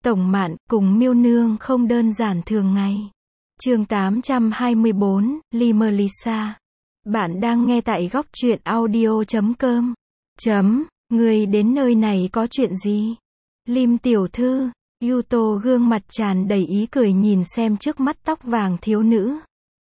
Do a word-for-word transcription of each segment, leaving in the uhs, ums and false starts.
Tổng Mạn cùng Miêu Nương không đơn giản thường ngày. Chương tám trăm hai mươi bốn, Limelisa. Bạn đang nghe tại góc truyện audio chấm com. Chấm, người đến nơi này có chuyện gì? Lim tiểu thư, Yuto gương mặt tràn đầy ý cười nhìn xem trước mắt tóc vàng thiếu nữ.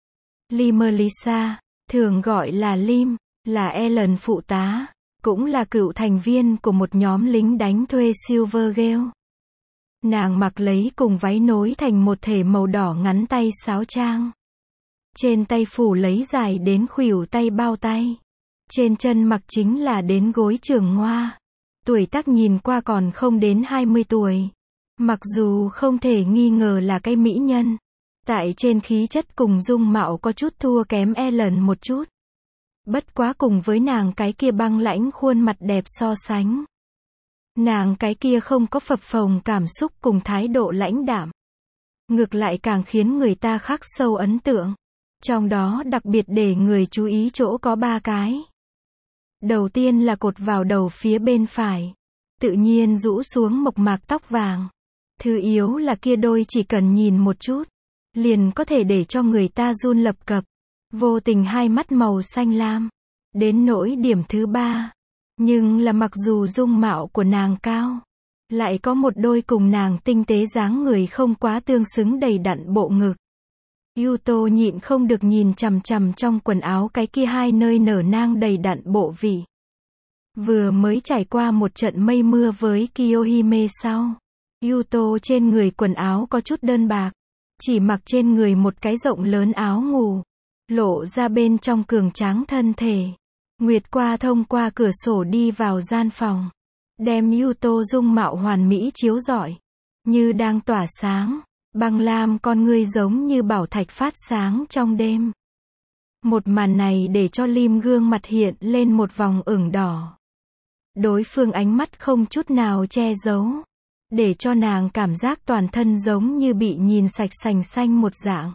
Limelisa, thường gọi là Lim, là Ellen phụ tá, cũng là cựu thành viên của một nhóm lính đánh thuê Silvergate. Nàng mặc lấy cùng váy nối thành một thể màu đỏ ngắn tay sáo trang. Trên tay phủ lấy dài đến khuỷu tay bao tay. Trên chân mặc chính là đến gối trường hoa. Tuổi tác nhìn qua còn không đến hai mươi tuổi. Mặc dù không thể nghi ngờ là cái mỹ nhân. Tại trên khí chất cùng dung mạo có chút thua kém Ellen một chút. Bất quá cùng với nàng cái kia băng lãnh khuôn mặt đẹp so sánh. Nàng cái kia không có phập phồng cảm xúc cùng thái độ lãnh đạm. Ngược lại càng khiến người ta khắc sâu ấn tượng. Trong đó đặc biệt để người chú ý chỗ có ba cái. Đầu tiên là cột vào đầu phía bên phải. Tự nhiên rũ xuống mộc mạc tóc vàng. Thứ yếu là kia đôi chỉ cần nhìn một chút. Liền có thể để cho người ta run lập cập. Vô tình hai mắt màu xanh lam. Đến nỗi điểm thứ ba. Nhưng là mặc dù dung mạo của nàng cao, lại có một đôi cùng nàng tinh tế dáng người không quá tương xứng đầy đặn bộ ngực. Yuto nhịn không được nhìn chằm chằm trong quần áo cái kia hai nơi nở nang đầy đặn bộ vị. Vừa mới trải qua một trận mây mưa với Kiyohime sau, Yuto trên người quần áo có chút đơn bạc, chỉ mặc trên người một cái rộng lớn áo ngủ, lộ ra bên trong cường tráng thân thể. Nguyệt qua thông qua cửa sổ đi vào gian phòng, đem Yuto dung mạo hoàn mỹ chiếu rọi, như đang tỏa sáng, băng lam con ngươi giống như bảo thạch phát sáng trong đêm. Một màn này để cho Lim gương mặt hiện lên một vòng ửng đỏ. Đối phương ánh mắt không chút nào che giấu, để cho nàng cảm giác toàn thân giống như bị nhìn sạch sành xanh một dạng.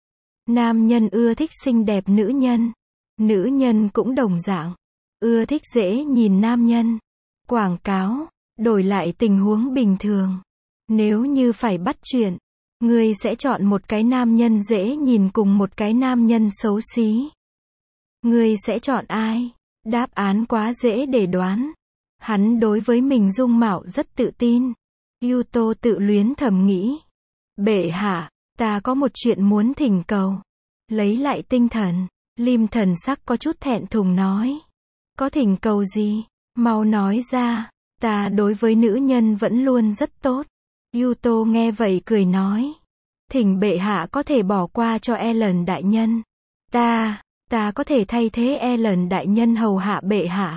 Nam nhân ưa thích xinh đẹp nữ nhân. Nữ nhân cũng đồng dạng, ưa thích dễ nhìn nam nhân. Quảng cáo, đổi lại tình huống bình thường. Nếu như phải bắt chuyện, ngươi sẽ chọn một cái nam nhân dễ nhìn cùng một cái nam nhân xấu xí. Ngươi sẽ chọn ai? Đáp án quá dễ để đoán. Hắn đối với mình dung mạo rất tự tin. Yuto tự luyến thầm nghĩ. Bệ hạ, ta có một chuyện muốn thỉnh cầu. Lấy lại tinh thần. Lim thần sắc có chút thẹn thùng nói. Có thỉnh cầu gì? Mau nói ra. Ta đối với nữ nhân vẫn luôn rất tốt. Yuto nghe vậy cười nói. Thỉnh bệ hạ có thể bỏ qua cho Ellen đại nhân. Ta, ta có thể thay thế Ellen đại nhân hầu hạ bệ hạ.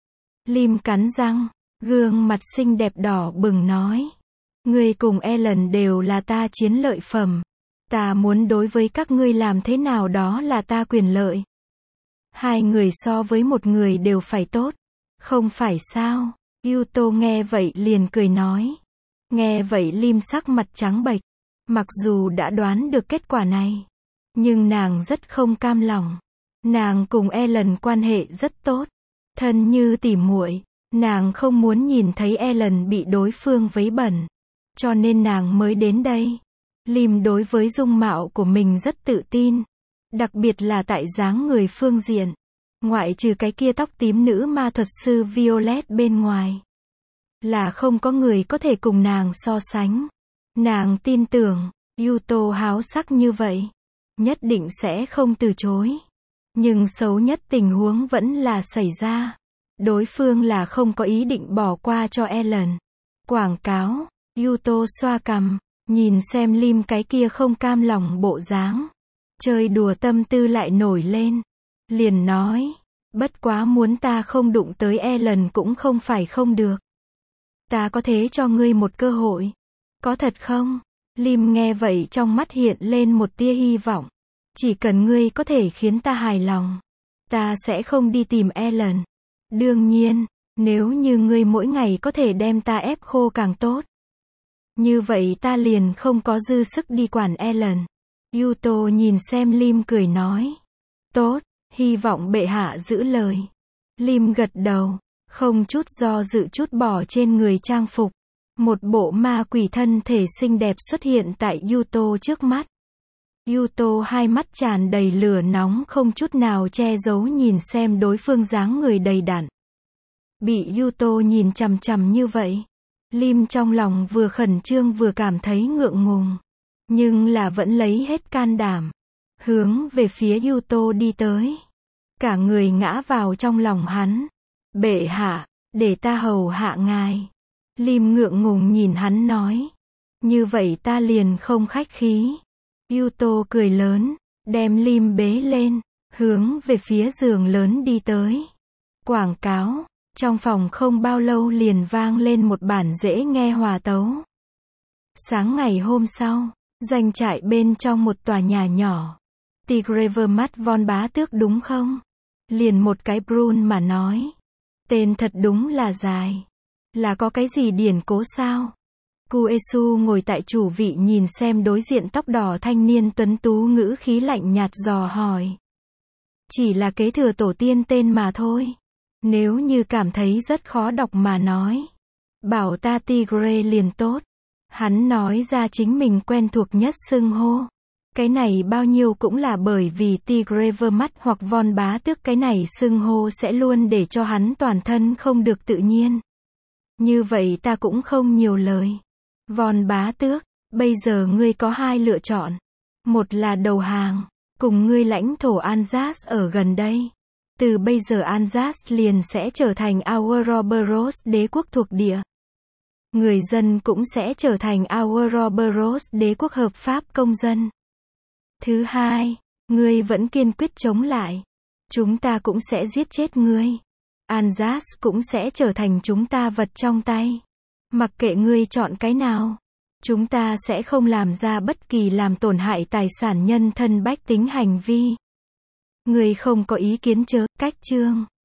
Lim cắn răng, gương mặt xinh đẹp đỏ bừng nói. Ngươi cùng Ellen đều là ta chiến lợi phẩm. Ta muốn đối với các ngươi làm thế nào đó là ta quyền lợi. Hai người so với một người đều phải tốt. Không phải sao? Yuto nghe vậy liền cười nói. Nghe vậy Lim sắc mặt trắng bệch. Mặc dù đã đoán được kết quả này, nhưng nàng rất không cam lòng. Nàng cùng Ellen quan hệ rất tốt. Thân như tỉ muội. Nàng không muốn nhìn thấy Ellen bị đối phương vấy bẩn. Cho nên nàng mới đến đây. Lim đối với dung mạo của mình rất tự tin. Đặc biệt là tại dáng người phương diện. Ngoại trừ cái kia tóc tím nữ ma thuật sư Violet bên ngoài. Là không có người có thể cùng nàng so sánh. Nàng tin tưởng, Yuto háo sắc như vậy. Nhất định sẽ không từ chối. Nhưng xấu nhất tình huống vẫn là xảy ra. Đối phương là không có ý định bỏ qua cho Ellen. Quảng cáo, Yuto xoa cằm. Nhìn xem Lim cái kia không cam lòng bộ dáng. Chơi đùa tâm tư lại nổi lên. Liền nói. Bất quá muốn ta không đụng tới Ellen cũng không phải không được. Ta có thế cho ngươi một cơ hội. Có thật không? Lim nghe vậy trong mắt hiện lên một tia hy vọng. Chỉ cần ngươi có thể khiến ta hài lòng. Ta sẽ không đi tìm Ellen. Đương nhiên, nếu như ngươi mỗi ngày có thể đem ta ép khô càng tốt. Như vậy ta liền không có dư sức đi quản Ellen. Yuto nhìn xem Lim cười nói. Tốt, hy vọng bệ hạ giữ lời. Lim gật đầu, không chút do dự chút bỏ trên người trang phục. Một bộ ma quỷ thân thể xinh đẹp xuất hiện tại Yuto trước mắt. Yuto hai mắt tràn đầy lửa nóng không chút nào che giấu nhìn xem đối phương dáng người đầy đặn. Bị Yuto nhìn chằm chằm như vậy, Lim trong lòng vừa khẩn trương vừa cảm thấy ngượng ngùng. Nhưng là vẫn lấy hết can đảm. Hướng về phía Yuto đi tới. Cả người ngã vào trong lòng hắn. Bệ hạ, để ta hầu hạ ngài. Lim ngượng ngùng nhìn hắn nói. Như vậy ta liền không khách khí. Yuto cười lớn, đem Lim bế lên, hướng về phía giường lớn đi tới. Quảng cáo, trong phòng không bao lâu liền vang lên một bản dễ nghe hòa tấu. Sáng ngày hôm sau, doanh trại bên trong một tòa nhà nhỏ. Tigrevermat von bá tước đúng không? Liền một cái Brun mà nói. Tên thật đúng là dài. Là có cái gì điển cố sao? Kuesu ngồi tại chủ vị nhìn xem đối diện tóc đỏ thanh niên tuấn tú ngữ khí lạnh nhạt dò hỏi. Chỉ là kế thừa tổ tiên tên mà thôi. Nếu như cảm thấy rất khó đọc mà nói. Bảo ta Tigre liền tốt. Hắn nói ra chính mình quen thuộc nhất xưng hô. Cái này bao nhiêu cũng là bởi vì Tigrevermat hoặc von bá tước cái này xưng hô sẽ luôn để cho hắn toàn thân không được tự nhiên. Như vậy ta cũng không nhiều lời. Von bá tước, bây giờ ngươi có hai lựa chọn. Một là đầu hàng, cùng ngươi lãnh thổ Anzas ở gần đây. Từ bây giờ Anzas liền sẽ trở thành Ouroboros đế quốc thuộc địa. Người dân cũng sẽ trở thành Ouroboros đế quốc hợp pháp công dân. Thứ hai, ngươi vẫn kiên quyết chống lại. Chúng ta cũng sẽ giết chết ngươi. Anzas cũng sẽ trở thành chúng ta vật trong tay. Mặc kệ ngươi chọn cái nào, chúng ta sẽ không làm ra bất kỳ làm tổn hại tài sản nhân thân bách tính hành vi. Ngươi không có ý kiến chớ, cách chương.